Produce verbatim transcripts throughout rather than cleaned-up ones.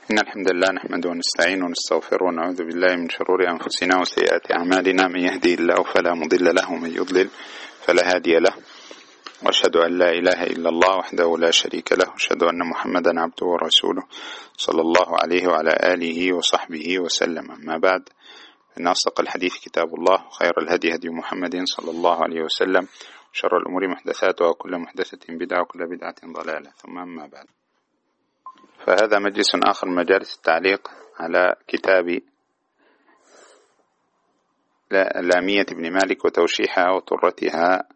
إن الحمد لله نحمده ونستعينه ونستغفره ونعوذ بالله من شرور أنفسنا وسيئات أعمالنا، من يهدي الله فلا مضل له ومن يضلل فلا هادي له، وأشهد أن لا إله إلا الله وحده لا شريك له، وأشهد أن محمدا عبده ورسوله صلى الله عليه وعلى آله وصحبه وسلم. أما بعد، إن أصدق الحديث كتاب الله، وخير الهدي هدي محمد صلى الله عليه وسلم، وشر الأمور محدثاتها، وكل محدثة بدعة، وكل بدعة ضلالة، ثم أما بعد. فهذا مجلس آخر من مجالس التعليق على كتاب لامية ابن مالك وتوشيحها وطرتها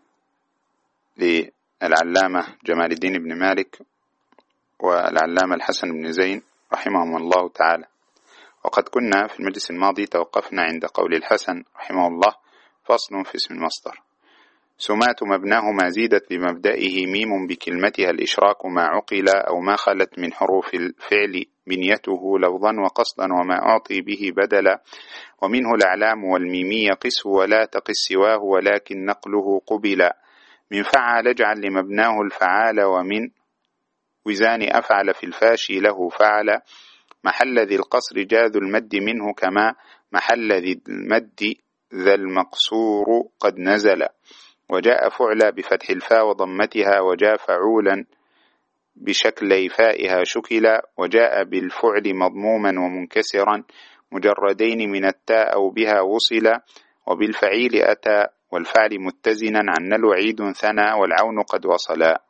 للعلامة جمال الدين بن مالك والعلامة الحسن بن زين رحمهم الله تعالى. وقد كنا في المجلس الماضي توقفنا عند قول الحسن رحمه الله: فصل في اسم المصدر: سمات مبناه ما زيدت بمبدئه ميم بكلمتها الإشراك ما عقل أو ما خلت من حروف الفعل بنيته لفظا وقصدا وما أعطي به بدلا، ومنه الأعلام والميمية قس ولا تقس سواه ولكن نقله قبلا. من فعل اجعل لمبناه الفعال، ومن وزان أفعل في الفاشي له فعل، محل ذي القصر جاذ المد منه كما محل ذي المد ذا المقصور قد نزل. وجاء فعلا بفتح الفاء وضمتها، وجاء فعولا بشكل فائها شكلا، وجاء بالفعل مضموما ومنكسرا مجردين من التاء أو بها وصلا، وبالفعيل أتى والفعل متزنا عن نلو عيد ثنى والعون قد وصلا.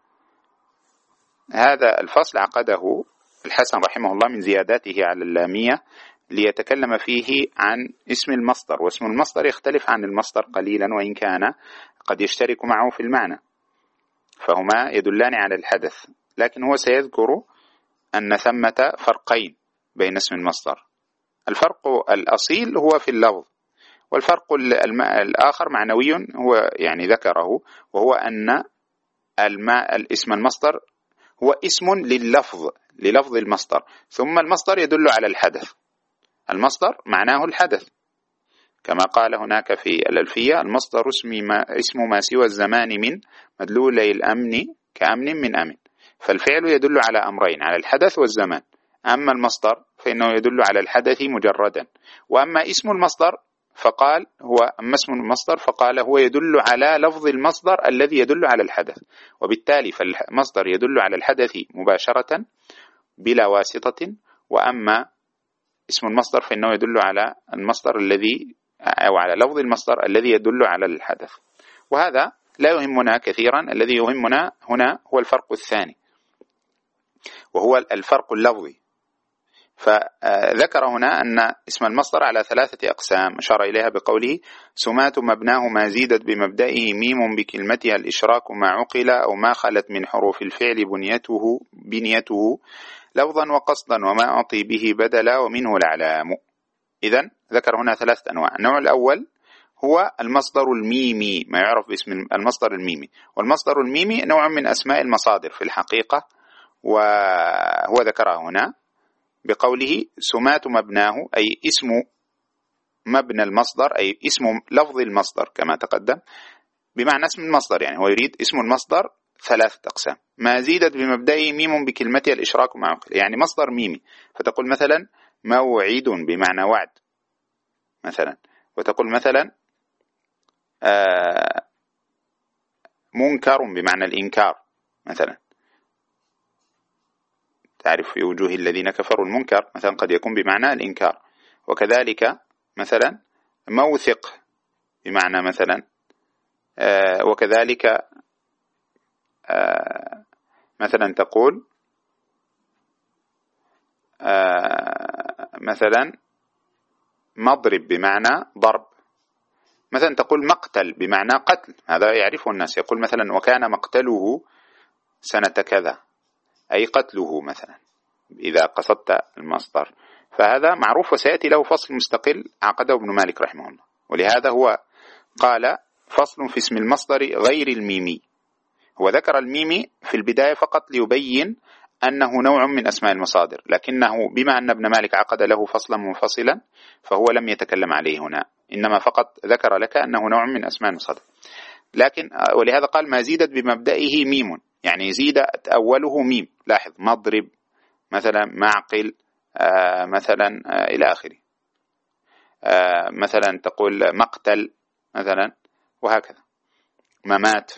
هذا الفصل عقده الحسن رحمه الله من زياداته على اللامية ليتكلم فيه عن اسم المصدر، واسم المصدر يختلف عن المصدر قليلا، وإن كان قد يشترك معه في المعنى، فهما يدلان على الحدث، لكن هو سيذكر أن ثمة فرقين بين اسم المصدر. الفرق الأصيل هو في اللفظ، والفرق الآخر معنوي هو يعني ذكره، وهو أن الماء الاسم المصدر هو اسم لللفظ للفظ المصدر، ثم المصدر يدل على الحدث. المصدر معناه الحدث، كما قال هناك في الألفية: المصدر اسم ما, اسم ما سوى الزمان من مدلولي الأمن كأمن من أمن. فالفعل يدل على أمرين، على الحدث والزمان، أما المصدر فإنه يدل على الحدث مجردا. وأما اسم المصدر فقال هو أما اسم المصدر فقال هو يدل على لفظ المصدر الذي يدل على الحدث، وبالتالي فالمصدر يدل على الحدث مباشرة بلا واسطة، وأما اسم المصدر فإنه يدل على المصدر الذي أو على لفظ المصدر الذي يدل على الحدث. وهذا لا يهمنا كثيرا، الذي يهمنا هنا هو الفرق الثاني، وهو الفرق اللفظي. فذكر هنا أن اسم المصدر على ثلاثة أقسام، أشار إليها بقوله: سمات مبناه ما زيدت بمبدئه ميم بكلمتها الإشراك ما عقل أو ما خلت من حروف الفعل بنيته بنيته لفظا وقصدا وما أعطي به بدلا، ومنه الأعلام. إذن ذكر هنا ثلاثة أنواع. النوع الأول هو المصدر الميمي، ما يعرف باسم المصدر الميمي، والمصدر الميمي نوع من أسماء المصادر في الحقيقة، وهو ذكره هنا بقوله: سمات مبناه، أي اسم مبنى المصدر، أي اسم لفظ المصدر كما تقدم، بمعنى اسم المصدر، يعني هو يريد اسم المصدر ثلاثة أقسام. ما زيدت بمبدئه ميم بكلمتها الإشراك مع عقل، يعني مصدر ميمي، فتقول مثلا موعد بمعنى وعد مثلا، وتقول مثلا آه منكر بمعنى الإنكار مثلا. تعرف في وجوه الذين كفروا المنكر مثلا قد يكون بمعنى الإنكار. وكذلك مثلا موثق بمعنى مثلا آه وكذلك آه مثلا تقول آه مثلا مضرب بمعنى ضرب، مثلا تقول مقتل بمعنى قتل، هذا يعرفه الناس. يقول مثلا وكان مقتله سنة كذا، أي قتله مثلا، إذا قصدت المصدر. فهذا معروف وسيأتي له فصل مستقل عقده ابن مالك رحمه الله، ولهذا هو قال: فصل في اسم المصدر غير الميمي. هو ذكر الميمي في البداية فقط ليبين أنه نوع من أسماء المصادر، لكنه بما أن ابن مالك عقد له فصلا منفصلا فهو لم يتكلم عليه هنا، إنما فقط ذكر لك أنه نوع من أسماء المصادر. لكن ولهذا قال: ما زيدت بمبدئه ميم، يعني زيد أوله ميم. لاحظ: مضرب مثلا معقل، آه مثلا آه إلى آخره، آه مثلا تقول مقتل مثلا، وهكذا ممات.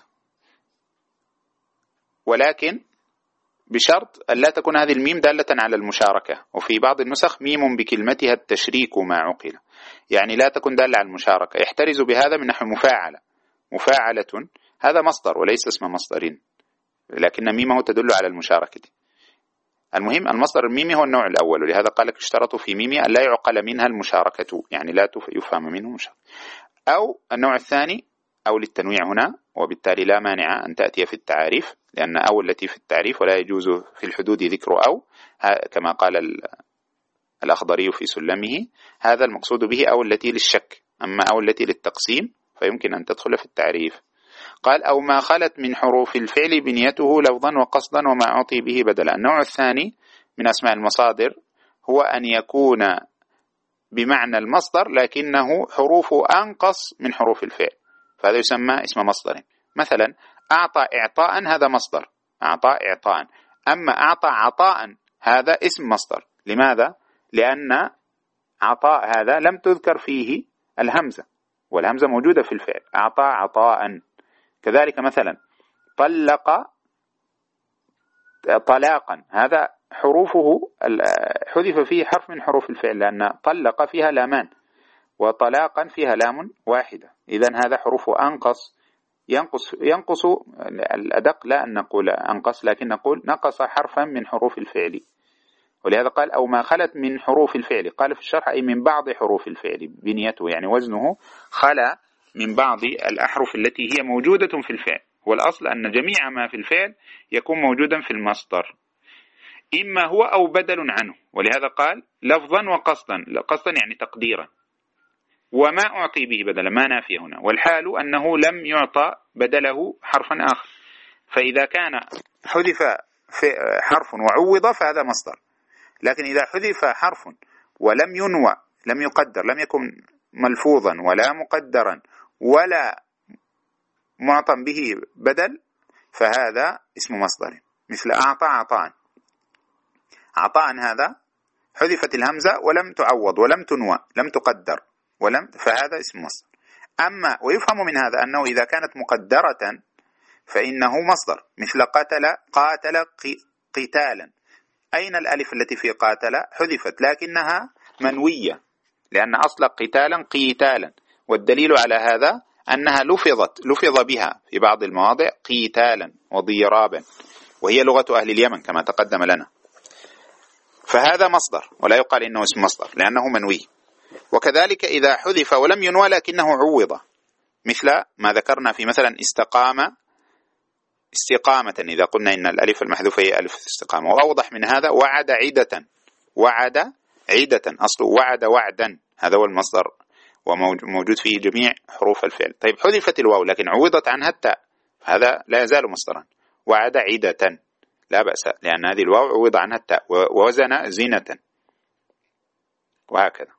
ولكن بشرط أن لا تكون هذه الميم دالة على المشاركة، وفي بعض النسخ ميم بكلمتها التشريك ما عقل، يعني لا تكون دالة على المشاركة. يحترز بهذا من نحو مفاعلة. مفاعلة هذا مصدر وليس اسم مصدر، لكن ميمه تدل على المشاركة. المهم المصدر الميمي هو النوع الأول، ولهذا قال لك اشترطوا في ميمي أن لا يعقل منها المشاركة، يعني لا يفهم منه مشاركة. أو النوع الثاني أو للتنويع هنا، وبالتالي لا مانع أن تأتي في التعريف، لأن أو التي في التعريف ولا يجوز في الحدود ذكر أو، كما قال الأخضري في سلمه، هذا المقصود به أو التي للشك. أما أو التي للتقسيم فيمكن أن تدخل في التعريف. قال أو ما خلت من حروف الفعل بنيته لفظا وقصدا وما أعطي به بدلا. النوع الثاني من أسماء المصادر هو أن يكون بمعنى المصدر لكنه حروفه أنقص من حروف الفعل، فهذا يسمى اسم مصدر. مثلا أعطى إعطاء هذا مصدر، أعطى إعطاء. أما أعطى عطاء هذا اسم مصدر. لماذا؟ لأن عطاء هذا لم تذكر فيه الهمزة، والهمزة موجودة في الفعل. أعطى عطاء. كذلك مثلا طلق طلاقا، هذا حروفه حذف فيه حرف من حروف الفعل، لأن طلق فيها لامان وطلاقا فيها لام واحدة. إذن هذا حروفه أنقص، ينقص ينقص الأدق لا أن نقول أنقص، لكن نقول نقص حرفا من حروف الفعل. ولهذا قال أو ما خلت من حروف الفعل، قال في الشرح أي من بعض حروف الفعل، بنيته يعني وزنه خلا من بعض الأحرف التي هي موجودة في الفعل. والأصل أن جميع ما في الفعل يكون موجودا في المصدر، إما هو أو بدل عنه. ولهذا قال لفظا وقصدا، قصدا يعني تقديرا، وما أعطي به بدلا، ما نافية هنا. والحال أنه لم يعطى بدله حرفا آخر، فإذا كان حذف حرف وعوض فهذا مصدر. لكن إذا حذف حرف ولم ينوى، لم يقدر، لم يكن ملفوظا ولا مقدرا ولا معطى به بدل، فهذا اسم مصدر. مثل أعطى عطاء. عطاء هذا حذفت الهمزة ولم تعوض ولم تنوى، لم تقدر ولم، فهذا اسم مصدر. أما ويفهم من هذا أنه إذا كانت مقدرة فإنه مصدر. مثل قتل قاتل قتالا، أين الألف التي في قاتل؟ حذفت لكنها منوية، لأن أصل قتالا قيتالا، والدليل على هذا أنها لفظت لفظ بها في بعض المواضع قيتالا وضيرابا، وهي لغة أهل اليمن كما تقدم لنا. فهذا مصدر ولا يقال إنه اسم مصدر لأنه منوي. وكذلك إذا حذف ولم ينوى لكنه عوض، مثل ما ذكرنا في مثلا استقام استقامة، إذا قلنا إن الألف المحذوفة هي ألف استقامة. وأوضح من هذا وعد عدة، وعد عدة أصله وعد وعدا، هذا هو المصدر وموجود فيه جميع حروف الفعل. طيب حذفت الواو لكن عوضت عنها التاء، فهذا لا يزال مصدرا. وعد عدة لا بأس، لأن هذه الواو عوض عنها التاء. ووزن زينة، وهكذا.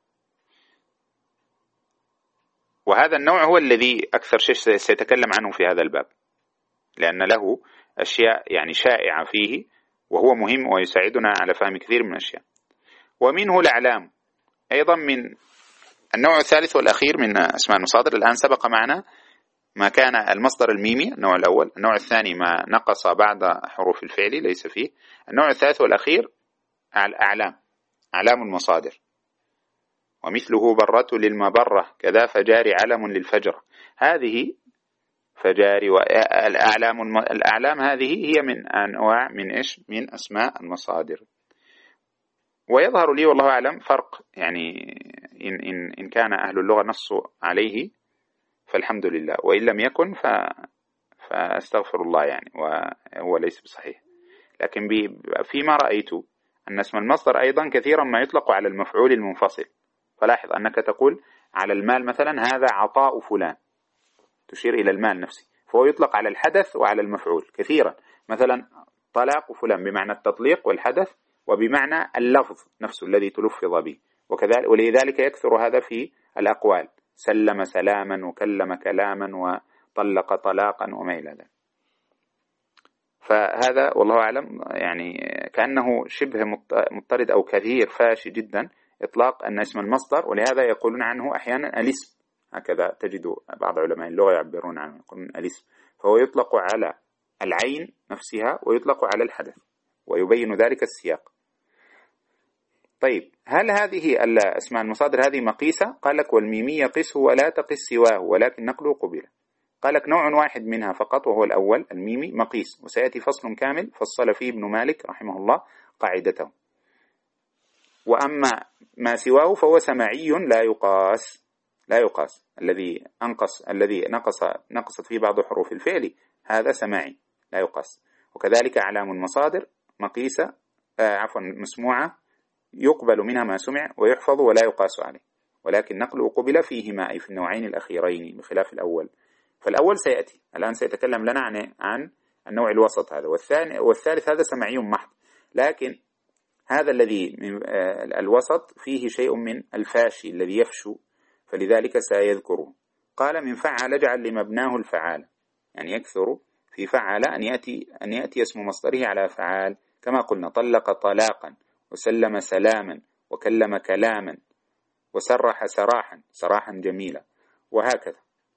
وهذا النوع هو الذي أكثر شيء سيتكلم عنه في هذا الباب، لأن له أشياء يعني شائعة فيه، وهو مهم ويساعدنا على فهم كثير من الأشياء. ومنه الأعلام أيضا من النوع الثالث والأخير من أسماء المصادر. الآن سبق معنا ما كان المصدر الميمي النوع الأول، النوع الثاني ما نقص بعد حروف الفعل ليس فيه، النوع الثالث والأخير الأعلام، أعلام المصادر. ومثله برة للمبرة كذا فجار علم للفجر. هذه فجار والأعلام، الأعلام هذه هي من أنواع من إيش من أسماء المصادر. ويظهر لي والله أعلم فرق، يعني إن, إن, إن كان أهل اللغة نصوا عليه فالحمد لله، وإن لم يكن ف فاستغفر الله يعني، وهو ليس بصحيح. لكن فيما رأيت أن اسم المصدر أيضا كثيرا ما يطلق على المفعول المنفصل. فلاحظ أنك تقول على المال مثلا هذا عطاء فلان، تشير إلى المال نفسه، فهو يطلق على الحدث وعلى المفعول كثيرا. مثلا طلاق فلان بمعنى التطليق والحدث، وبمعنى اللفظ نفسه الذي تلفظ به. وكذلك ولذلك يكثر هذا في الأقوال، سلم سلاما وكلم كلاما وطلق طلاقا وما إلى ذلك. فهذا والله أعلم يعني كأنه شبه مضطرد أو كثير فاشي جدا إطلاق أن اسم المصدر، ولهذا يقولون عنه أحيانا الاسم، هكذا تجد بعض علماء اللغة يعبرون عنه يقولون الاسم، فهو يطلق على العين نفسها ويطلق على الحدث، ويبين ذلك السياق. طيب هل هذه الأسماء المصادر هذه مقيسة؟ قال لك والميمي يقسه ولا تقس سواه ولكن نقله قبله. قال لك نوع واحد منها فقط وهو الأول الميمي مقيس، وسيأتي فصل كامل فصل فيه ابن مالك رحمه الله قاعدته. وأما ما سواه فهو سمعي لا يقاس، لا يقاس الذي أنقص الذي نقص نقصت فيه بعض حروف الفعل هذا سماعي لا يقاس. وكذلك أعلام المصادر مقيسة آه عفوا مسموعة يقبل منها ما سمع ويحفظ ولا يقاس عليه، ولكن نقله قبل فيهما أي في النوعين الأخيرين بخلاف الأول. فالأول سيأتي الآن سيتكلم لنا عن عن النوع الوسط هذا، والثاني والثالث هذا سمعي محض، لكن هذا الذي الوسط فيه شيء من الفاشي الذي يفشو، فلذلك سيذكره. قال من فعل اجعل لمبناه الفعال، يعني يكثر في فعل أن يأتي أن يأتي اسم مصدره على فعال، كما قلنا طلق طلاقا وسلم سلاما وكلم كلاما وسرح سراحا سراحا جميلا وهكذا.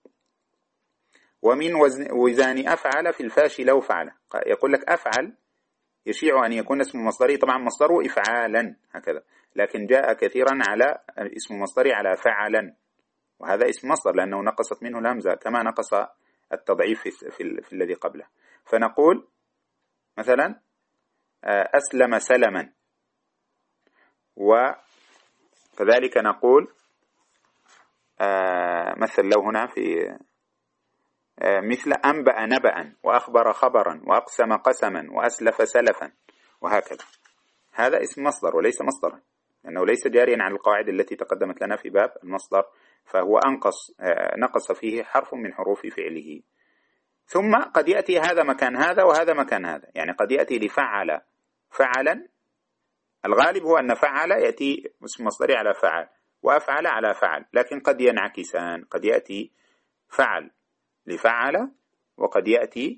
ومن وزان أفعل في الفاشي لو فعل، يقول لك أفعل يشيع أن يكون اسم مصدري، طبعا مصدره إفعالا هكذا، لكن جاء كثيرا على اسم مصدري على فعلا، وهذا اسم مصدر لأنه نقصت منه الهمزة كما نقص التضعيف في, في, في الذي قبله. فنقول مثلا أسلم سلما، وكذلك نقول مثل لو هنا في مثل أنبأ نبأ وأخبر خبرا وأقسم قسما وأسلف سلفا وهكذا. هذا اسم مصدر وليس مصدرا، لأنه ليس جاريا على القواعد التي تقدمت لنا في باب المصدر، فهو أنقص نقص فيه حرف من حروف فعله. ثم قد يأتي هذا مكان هذا وهذا مكان هذا، يعني قد يأتي لفعل فعلا، الغالب هو أن فعل يأتي اسم مصدري على فعل وأفعل على فعل، لكن قد ينعكسان، قد يأتي فعل لفعل وقد يأتي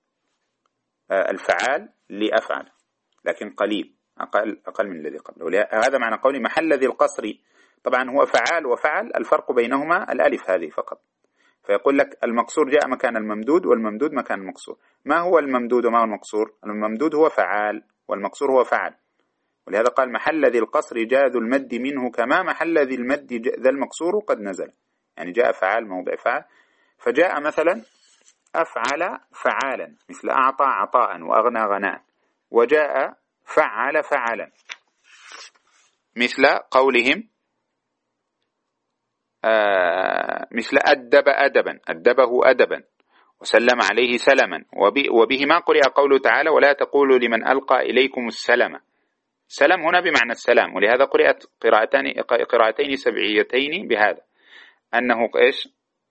الفعال لأفعل، لكن قليل أقل, أقل من الذي قبله. هذا معنى قولي محل ذي القصر، طبعا هو فعال وفعل الفرق بينهما الألف هذه فقط. فيقول لك المقصور جاء مكان الممدود والممدود مكان المقصور. ما هو الممدود وما هو المقصور؟ الممدود هو فعال والمقصور هو فعل، ولهذا قال محل ذي القصر جاء ذو المد منه كما محل ذي المد ذا المقصور قد نزل، يعني جاء فعال موضع فعل. فجاء مثلا أفعل فعالا مثل أعطى عطاء وأغنى غناء، وجاء فعل فعلا مثل قولهم آه مثل أدب أدبا أدبه أدبا وسلم عليه سلما، وبهما قرئ قوله تعالى ولا تقولوا لمن ألقى إليكم السلام. سلام هنا بمعنى السلام، ولهذا قرئت قراءتين قراءتين سبعيتين بهذا أنه إيش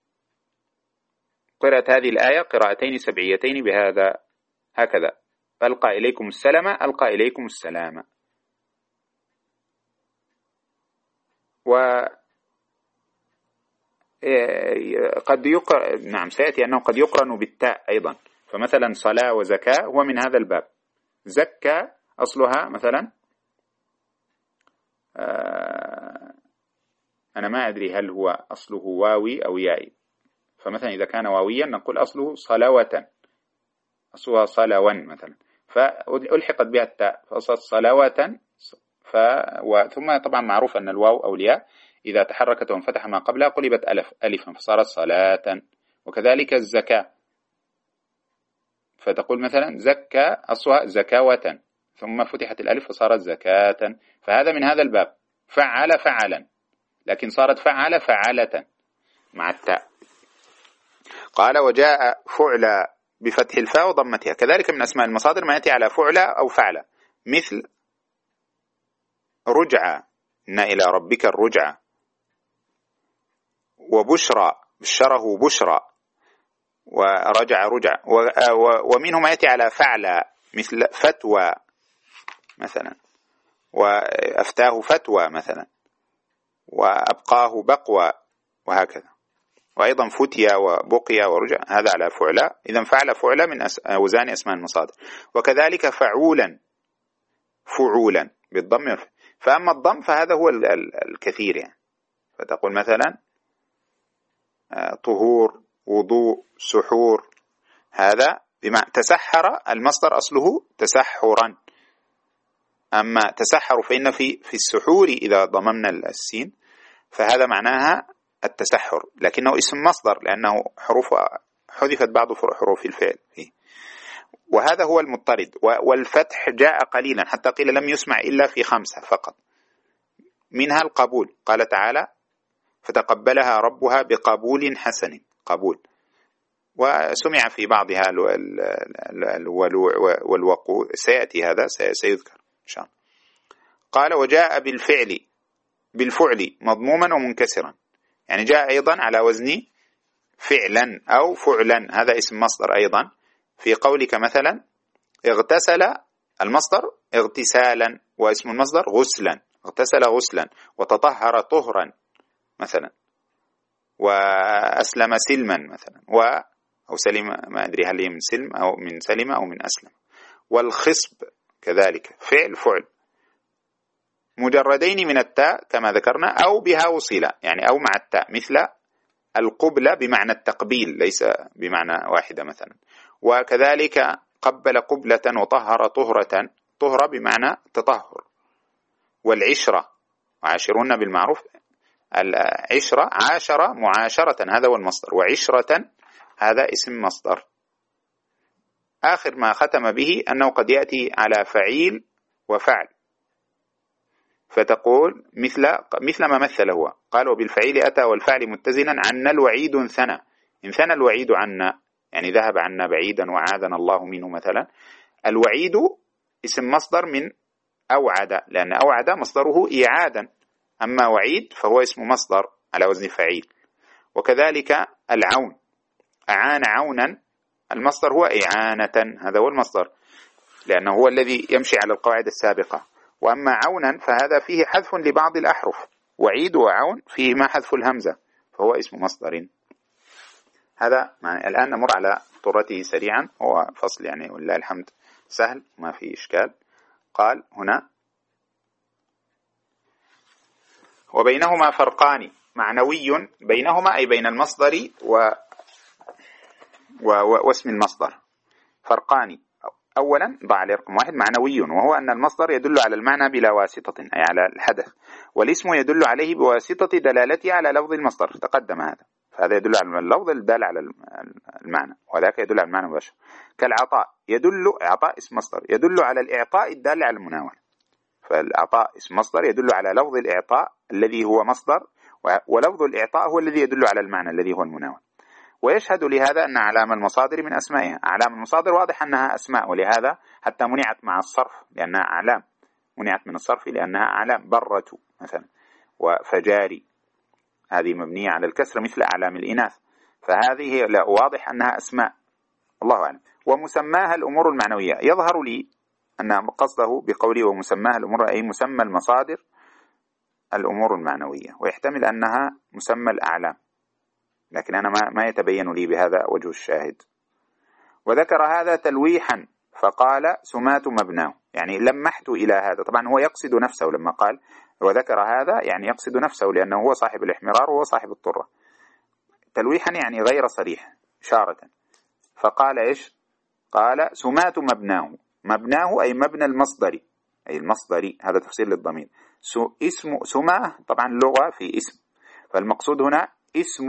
قرأت هذه الآية قراءتين سبعيتين بهذا هكذا ألقى إليكم السلام ألقى إليكم السلام. وقد يقرأ نعم سيأتي أنه قد يقرن بالتاء أيضا، فمثلا صلاة وزكاة هو من هذا الباب. زكى أصلها مثلا أنا ما أدري هل هو أصله واوي أو يائي، فمثلا إذا كان واويا نقول أصله صلوة، أصلها صلوا مثلا، فألحقت بها التاء فأصلت صلوة. ف... ثم طبعا معروف أن الواو أو الياء إذا تحركت وانفتح ما قبلها قلبت ألف ألفا فصارت صلاة. وكذلك الزكاة، فتقول مثلا زكى أصلها زكاوة ثم فتحت الألف فصارت زكاة، فهذا من هذا الباب فعل فعلا، لكن صارت فعل فعلة مع التاء. قال وجاء فعل بفتح الفاء وضمتها، كذلك من أسماء المصادر ما يأتي على فعل أو فعل، مثل رجعة إن إلى ربك الرجعة، وبشرى بشره بشرى، ورجع رجع. ومنه ما يأتي على فعل مثل فتوى مثلا، وأفتاه فتوى مثلا، وأبقاه بقوى وهكذا. وأيضا فتيا وبقيا ورجع هذا على فعلا، إذا فعل فعلا من أوزان أسماء المصادر. وكذلك فعولا فعولا بالضم. فأما الضم فهذا هو الكثير يعني، فتقول مثلا طهور وضوء سحور، هذا بما تسحر المصدر أصله تسحرا. أما تسحر فإن في في السحور إذا ضممنا السين فهذا معناها التسحر، لكنه اسم مصدر لأنه حروف حذفت بعض حروف الفعل فيه. وهذا هو المضطرد. والفتح جاء قليلا حتى قيل لم يسمع إلا في خمسة فقط، منها القبول، قال تعالى فتقبلها ربها بقبول حسن، قبول. وسمع في بعضها والوقوع، سيأتي هذا سيذكر إن شاء الله. قال وجاء بالفعل بالفعل مضموما ومنكسرا، يعني جاء أيضا على وزن فعلا أو فعلا، هذا اسم مصدر أيضا. في قولك مثلا اغتسل المصدر اغتسالا، واسم المصدر غسلا، اغتسل غسلا، وتطهر طهرا مثلا، وأسلم سلما مثلا، و أو سلم، ما أدري هل هي من سلم أو من سلم أو من أسلم. والخصب كذلك فعل فعل مجردين من التاء كما ذكرنا أو بها وصلة، يعني أو مع التاء، مثل القبلة بمعنى التقبيل ليس بمعنى واحدة مثلا. وكذلك قبل قبلة وطهر طهرة، طهرة بمعنى تطهر. والعشرة وعاشرون بالمعروف، العشرة عاشرة معاشرة هذا هو المصدر، وعشرة هذا اسم مصدر. آخر ما ختم به أنه قد يأتي على فعيل وفعل، فتقول مثل مثل ما مثل هو، قال وبالفعيل أتى والفعل متزنا عنا الوعيد انثنى، انثنى الوعيد عنا يعني ذهب عنا بعيدا وعاذنا الله منه مثلا. الوعيد اسم مصدر من أوعد، لأن أوعد مصدره إعادا، أما وعيد فهو اسم مصدر على وزن فعيل. وكذلك العون، أعان عونا، المصدر هو إعانة، هذا هو المصدر لأنه هو الذي يمشي على القواعد السابقة. وأما عونا فهذا فيه حذف لبعض الأحرف، وعيد وعون فيه ما حذف الهمزة فهو اسم مصدر. هذا يعني الآن نمر على طرته سريعا، هو فصل يعني ولله الحمد سهل ما فيه إشكال. قال هنا وبينهما فرقان معنوي، بينهما أي بين المصدر و... و... واسم المصدر فرقان. أولا ضع عليه رقم واحد معنوي، وهو أن المصدر يدل على المعنى بلا واسطة أي على الحدث، والاسم يدل عليه بواسطة دلالته على لفظ المصدر، تقدم هذا، فهذا يدل على اللفظ الدال على المعنى، وذاك يدل على المعنى مباشر. كالعطاء يدل، عطاء اسم مصدر يدل على الإعطاء الدال على المناول، فالعطاء اسم مصدر يدل على لفظ الإعطاء الذي هو مصدر، ولفظ الإعطاء هو الذي يدل على المعنى الذي هو المناول. ويشهد لهذا أن أعلام المصادر من أسمائها، أعلام المصادر واضح أنها أسماء، ولهذا حتى منعت مع الصرف لأنها أعلام، منعت من الصرف لأنها أعلام، برة مثلا وفجاري هذه مبنية على الكسر مثل أعلام الإناث، فهذه لا واضح أنها أسماء، الله أعلم. ومسماها الأمور المعنوية، يظهر لي أن قصده بقوله ومسماها الأمور أي مسمى المصادر الأمور المعنوية، ويحتمل أنها مسمى الأعلام، لكن أنا ما ما يتبين لي بهذا وجه الشاهد. وذكر هذا تلويحا فقال سمات مبناه، يعني لمحت إلى هذا، طبعا هو يقصد نفسه لما قال وذكر هذا، يعني يقصد نفسه لأنه هو صاحب الاحمرار وهو صاحب الطرة. تلويحا يعني غير صريح، إشارة. فقال إيش؟ قال سمات مبناه، مبناه أي مبنى المصدر، أي المصدري، هذا تفسير للضمير. اسم سماه طبعا لغة في اسم، فالمقصود هنا اسم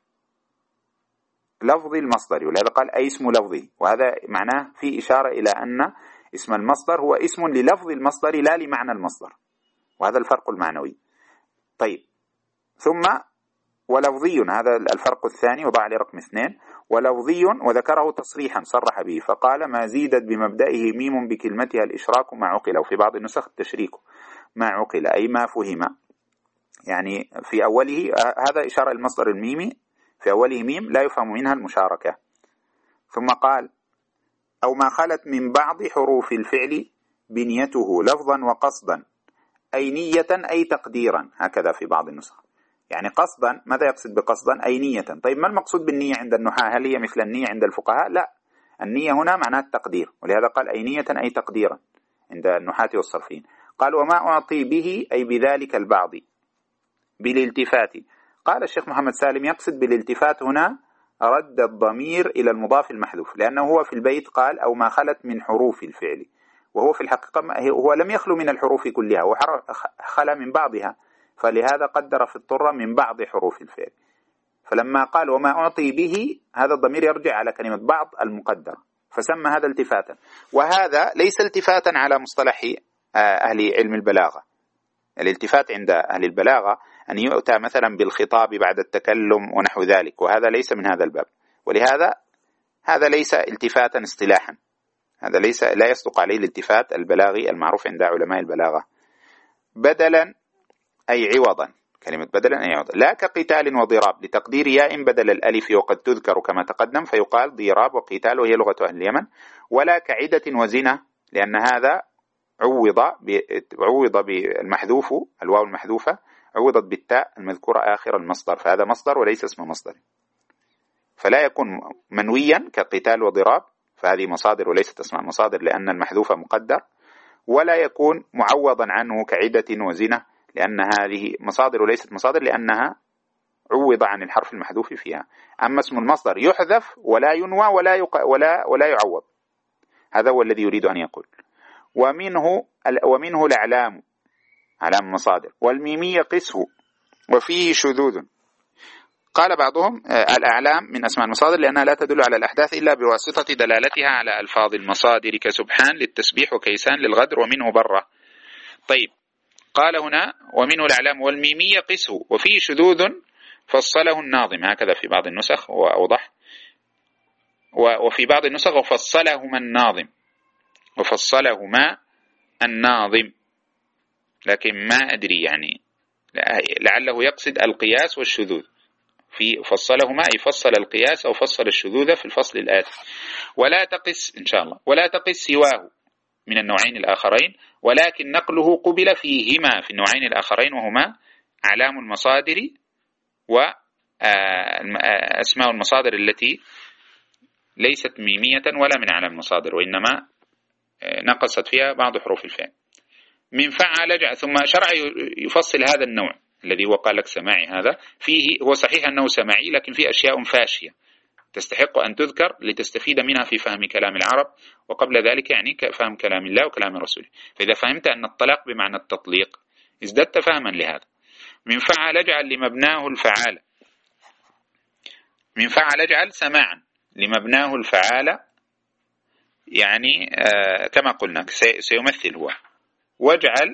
لفظ المصدر، ولهذا قال أي اسم لفظه، وهذا معناه في إشارة إلى أن اسم المصدر هو اسم للفظ المصدر لا لمعنى المصدر، وهذا الفرق المعنوي. طيب ثم ولفظي، هذا الفرق الثاني وضع لي رقم اثنين، ولفظي وذكره تصريحا صرح به، فقال ما زيدت بمبدئه ميم بكلمتها الإشراك مع عقل، وفي بعض النسخ التشريك مع عقل أي ما فهم، يعني في أوله هذا إشارة المصدر الميمي في أوله ميم لا يفهم منها المشاركة. ثم قال أو ما خلت من بعض حروف الفعل بنيته لفظا وقصدا، أي نية أي تقديرا، هكذا في بعض النسخ، يعني قصدا. ماذا يقصد بقصدا؟ أي نية. طيب ما المقصود بالنية عند النحاة؟ هل هي مثل النية عند الفقهاء؟ لا، النية هنا معناها التقدير، ولهذا قال أي نية أي تقديرا عند النحاة والصرفيين. قال وما أعطي به أي بذلك البعض بالالتفات. قال الشيخ محمد سالم يقصد بالالتفات هنا رد الضمير إلى المضاف المحذوف، لأنه هو في البيت قال أو ما خلت من حروف الفعل، وهو في الحقيقة هو لم يخلو من الحروف كلها، وخلى من بعضها، فلهذا قدر في الطرة من بعض حروف الفعل. فلما قال وما أعطي به هذا الضمير يرجع على كلمة بعض المقدرة، فسمى هذا التفاتا. وهذا ليس التفاتا على مصطلح أهل علم البلاغة. الالتفات عند أهل البلاغة أن يؤتى مثلا بالخطاب بعد التكلم ونحو ذلك، وهذا ليس من هذا الباب، ولهذا هذا ليس التفاتا اصطلاحا، هذا ليس لا يصدق عليه الالتفات البلاغي المعروف عند علماء البلاغة. بدلا أي عوضا، كلمة بدلا أي عوضا، لا كقتال وضراب لتقدير ياء بدل الألف، وقد تذكر كما تقدم فيقال ضراب وقتال وهي لغة أهل اليمن، ولا كعدة وزنة لأن هذا عوض عوض بالمحذوف، الواو المحذوفة عوضت بالتاء المذكورة آخر المصدر، فهذا مصدر وليس اسم مصدر، فلا يكون منويا كقتال وضراب، فهذه مصادر وليست اسماء مصادر لأن المحذوف مقدر، ولا يكون معوضا عنه كعدة وزنة لأن هذه مصادر وليست مصادر لأنها عوض عن الحرف المحذوف فيها. أما اسم المصدر يحذف ولا ينوى ولا يق... ولا ولا يعوض، هذا هو الذي يريد أن يقول. ومنه ومنه الأعلام، علام مصادر، والميمية قسه وفيه شذوذ. قال بعضهم الأعلام من أسماء المصادر لأنها لا تدل على الأحداث إلا بواسطة دلالتها على ألفاظ المصادر كسبحان للتسبيح وكيسان للغدر ومنه برة. طيب قال هنا ومنه الأعلام والميمية قسه وفيه شذوذ فصله الناظم، هكذا في بعض النسخ وأوضح، وفي بعض النسخ وفصلهما الناظم، وفصلهما الناظم، لكن ما أدري يعني لعله يقصد القياس والشذوذ، في فصلهما أي فصل القياس أو فصل الشذوذ في الفصل الآتي. ولا تقس إن شاء الله ولا تقس سواه من النوعين الآخرين، ولكن نقله قبل فيهما في النوعين الآخرين وهما أعلام المصادر وأسماء المصادر التي ليست ميمية ولا من أعلام المصادر وإنما نقصت فيها بعض حروف الفعل. من فعل جاء ثم شرع يفصل هذا النوع الذي هو قال لك سماعي، هذا فيه هو صحيح أنه سماعي لكن فيه أشياء فاشية تستحق أن تذكر لتستفيد منها في فهم كلام العرب، وقبل ذلك يعني فهم كلام الله وكلام رسوله. فإذا فهمت أن الطلاق بمعنى التطليق ازددت فهما لهذا. من فعل اجعل لمبناه الفعال، من فعل اجعل سماعا لمبناه الفعال، يعني آه كما قلنا سيمثل هو، واجعل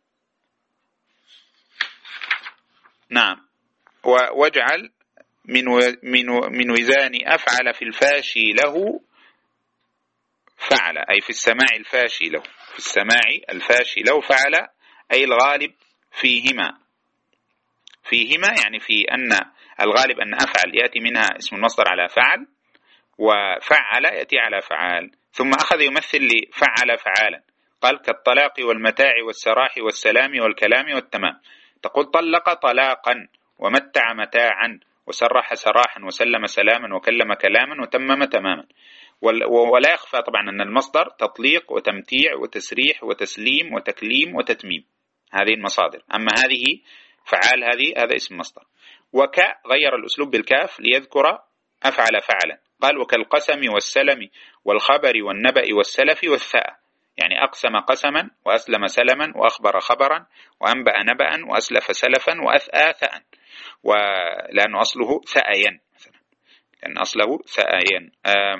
نعم واجعل من من من وزان أفعل في الفاشي له فعل، أي في السماع الفاشي له، في السماع الفاشي له فعل أي الغالب فيهما، فيهما يعني في أن الغالب أن أفعل يأتي منها اسم المصدر على فعل، وفعل يأتي على فعال، ثم أخذ يمثل لفعل فعالا، قال كالطلاق والمتاع والسراح والسلام والكلام والتمام، تقول طلق طلاقا ومتع متاعا وسرح سراحا وسلم سلاما وكلم كلاما وتمم تماما. ولا يخفى طبعا أن المصدر تطليق وتمتيع وتسريح وتسليم وتكليم وتتميم، هذه المصادر. أما هذه فعال هذه هذا اسم مصدر. وك غير الأسلوب بالكاف ليذكر أفعل فعلا، قال وكالقسم والسلم والخبر والنبأ والسلف والثاء، يعني أقسم قسما وأسلم سلما وأخبر خبرا وأنبأ نبأ وأسلف سلفا وأثأى ثأا، ولأنه أصله ثأيا مثلا، لأن أصله ثأيا.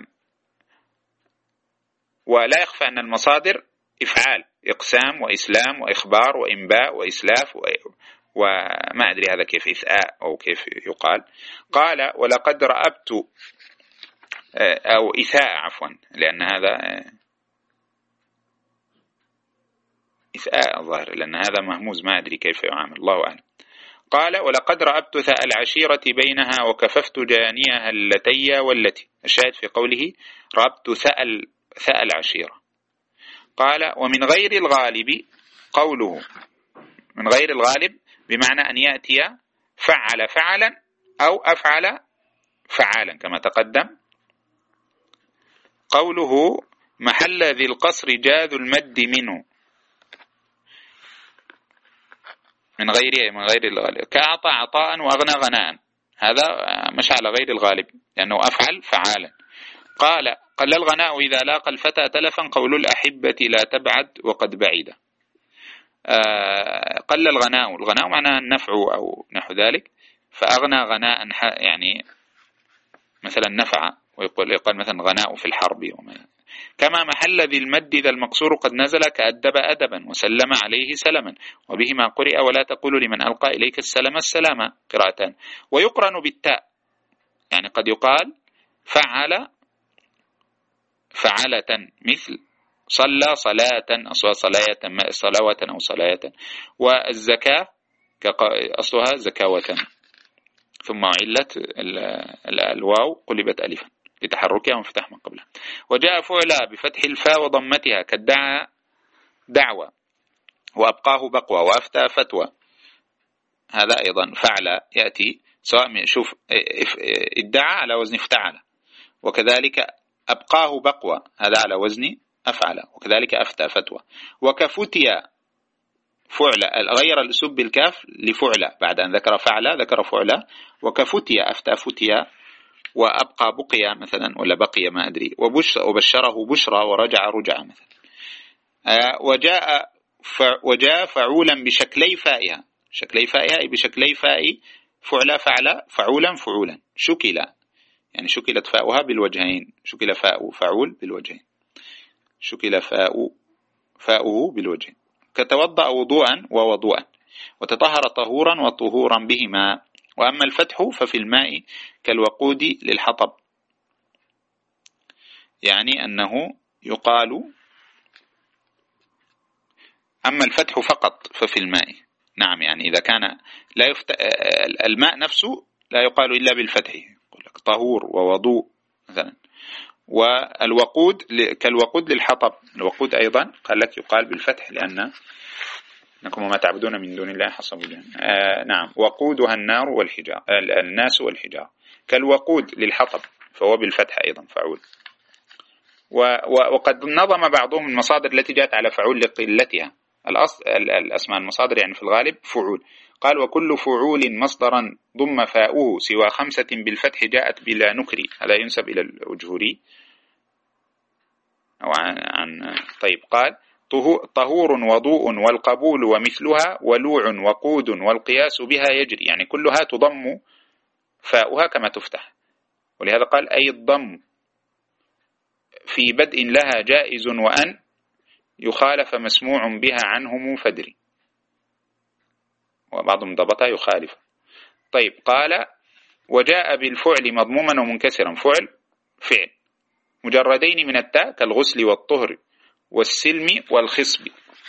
ولا يخفى أن المصادر إفعال، إقسام وإسلام وإخبار وإنباء وإسلاف و... وما أدري هذا كيف إثاء أو كيف يقال. قال ولقد رأبت أو إثاء عفوا، لأن هذا إثاء الظاهر لأن هذا مهموز ما أدري كيف يعامل، الله أعلم. قال ولقد رأبت ثاء العشيرة بينها وكففت جانيها اللتي والتي، الشاهد في قوله رأبت ثاء ثاء العشيرة. قال ومن غير الغالب، قوله من غير الغالب بمعنى أن يأتي فعل فعلا أو أفعل فعالا كما تقدم. قوله محل ذي القصر جاذ المد منه من غير من غير الغالب، كأعطى عطاء وأغنى غناء، هذا مش على غير الغالب لأنه أفعل فعالا. قال قل الغناء إذا لاقى الفتى تلفا، قول الأحبة لا تبعد وقد بعيد. آه قل الغناء، الغناء معناه النفع أو نحو ذلك، فأغنى غناء يعني مثلا نفع، ويقول يقال مثلا غناء في الحرب وما. كما محل ذي المد ذا المقصور قد نزل كأدب أدبا وسلم عليه سلما، وبهما قرئ ولا تقول لمن ألقى إليك السلام السلام قراءتان. ويقرن بالتاء، يعني قد يقال فعل فعلة مثل صلى صلاة أصلها صلاة صلاوة أو صلاة. والزكاة أصلها زكاوة ثم علت الواو قلبت ألفا لتحركها وانفتاح ما قبلها. وجاء فعلا بفتح الفاء وضمتها كالدعاء دعوة، وأبقاه بقوة، وأفتى فتوى، هذا أيضا فعل يأتي سواء شوف ادعى على وزن افتعل، وكذلك أبقاه بقوة هذا على وزن أفعل، وكذلك أفتى فتوى. وكفتيا فعل غير الأسلوب بالكاف لفعل بعد أن ذكر فعل ذكر فعل. وكفتيا أفتى فتيا، وأبقى بقيا مثلا ولا بقي ما أدري، وبشر وبشره بشرى ورجع رجع مثلا. آه وجاء وجاء فعولا بشكلي فائها، شكلي فائها أي بشكلي فاء فعل فعل فعولا فعولا، شكل يعني شكلت فاؤها بالوجهين، شكل فاء فعول بالوجهين، شكل فاء فاؤه بالوجهين. كتوضأ وضوءا ووضوءا، وتطهر طهورا وطهورا بهما. وأما الفتح ففي الماء كالوقود للحطب، يعني أنه يقال أما الفتح فقط ففي الماء، نعم يعني إذا كان لا يفت... الماء نفسه لا يقال إلا بالفتح، يقول لك طهور ووضوء مثلا. والوقود كالوقود للحطب، الوقود أيضا قال لك يقال بالفتح لأن إنكم ما تعبدون من دون الله حصب جهنم. آه نعم وقودها النار والحجار آه الناس والحجار. كالوقود للحطب فهو بالفتح أيضا فعول. وقد نظم بعضهم المصادر التي جاءت على فعول لقلتها، الأصل الأسماء المصادر يعني في الغالب فعول. قال وكل فعول مصدرا ضم فاؤه سوى خمسة بالفتح جاءت بلا نكري، هذا ينسب إلى الأجهري أو عن, عن طيب. قال طهور وضوء والقبول ومثلها ولوع وقود والقياس بها يجري، يعني كلها تضم فاؤها كما تفتح، ولهذا قال أي الضم في بدء لها جائز، وأن يخالف مسموع بها عنهم فدري، وبعضهم ضبطها يخالف. طيب قال وجاء بالفعل مضموما ومنكسرا، فعل فعل مجردين من التاء كالغسل والطهر والسلم والخصب.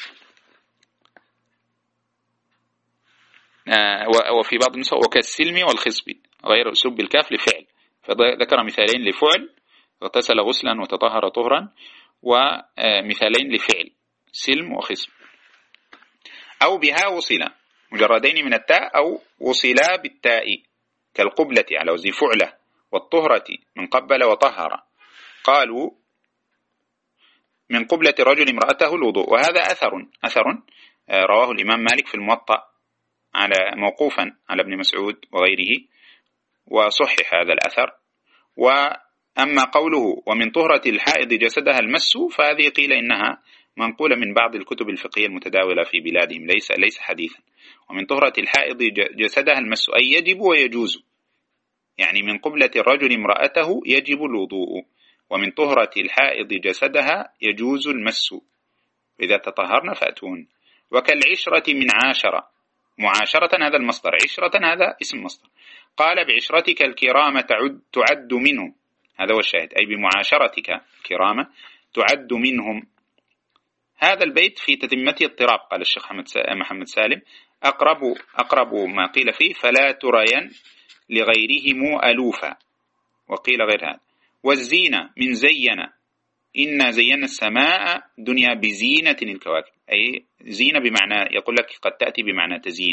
آه وفي بعض النسخ وكالسلم والخصب غير أسلوب بالكاف لفعل، فذكر مثالين لفعل اغتسل غسلا وتطهر طهرا، ومثالين لفعل سلم وخصب. أو بها وصلا مجردين من التاء أو وصلا بالتاء كالقبلة على وزن فعلة، والطهرة من قبل وطهر. قالوا من قبلة رجل امرأته الوضوء، وهذا أثر أثر رواه الإمام مالك في الموطأ على موقوفا على ابن مسعود وغيره، وصحح هذا الأثر. وأما قوله ومن طهرة الحائض جسدها المس، فهذه قيل إنها منقولة من بعض الكتب الفقهية المتداولة في بلادهم، ليس ليس حديثا. ومن طهرة الحائض جسدها المس أي يجب ويجوز، يعني من قبلة الرجل امرأته يجب الوضوء، ومن طهرة الحائض جسدها يجوز المس، إذا تطهرن فأتون. وكالعشرة من عاشرة، معاشرة هذا المصدر، عشرة هذا اسم مصدر. قال بعشرتك الكرامة تعد, تعد منه، هذا هو الشاهد، أي بمعاشرتك كرامة تعد منهم. هذا البيت في تتمته اضطراب، قال الشيخ محمد سالم أقرب, أقرب ما قيل فيه فلا ترين لغيرهم ألوفا، وقيل غير هذا. والزينة من زينة، إنا زينا السماء دنيا بزينة الكواكب، أي زينة بمعنى يقول لك قد تأتي بمعنى تزيين،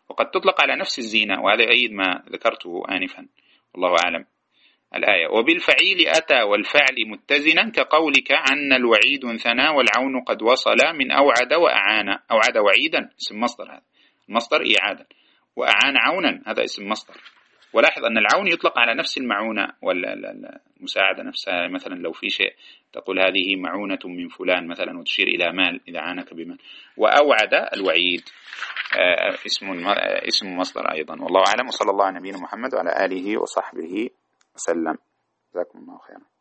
وقد تطلق على نفس الزينة، وهذا يؤيد ما ذكرته آنفا والله أعلم. الآية: وبالفعيل أتى والفعل متزنا كقولك عن الوعيد ثنى والعون قد وصل من أوعد وأعان. أوعد وعيدا اسم مصدر، هذا المصدر إعادة، وأعان عونا هذا اسم مصدر. ولاحظ أن العون يطلق على نفس المعونة والمساعدة نفسها، مثلا لو في شيء تقول هذه معونة من فلان مثلا وتشير إلى مال إذا عانك بمال. وأوعد الوعيد اسم اسم مصدر أيضا. والله أعلم، وصلى الله على نبينا محمد وعلى آله وصحبه وسلم. جزاكم الله خيرا.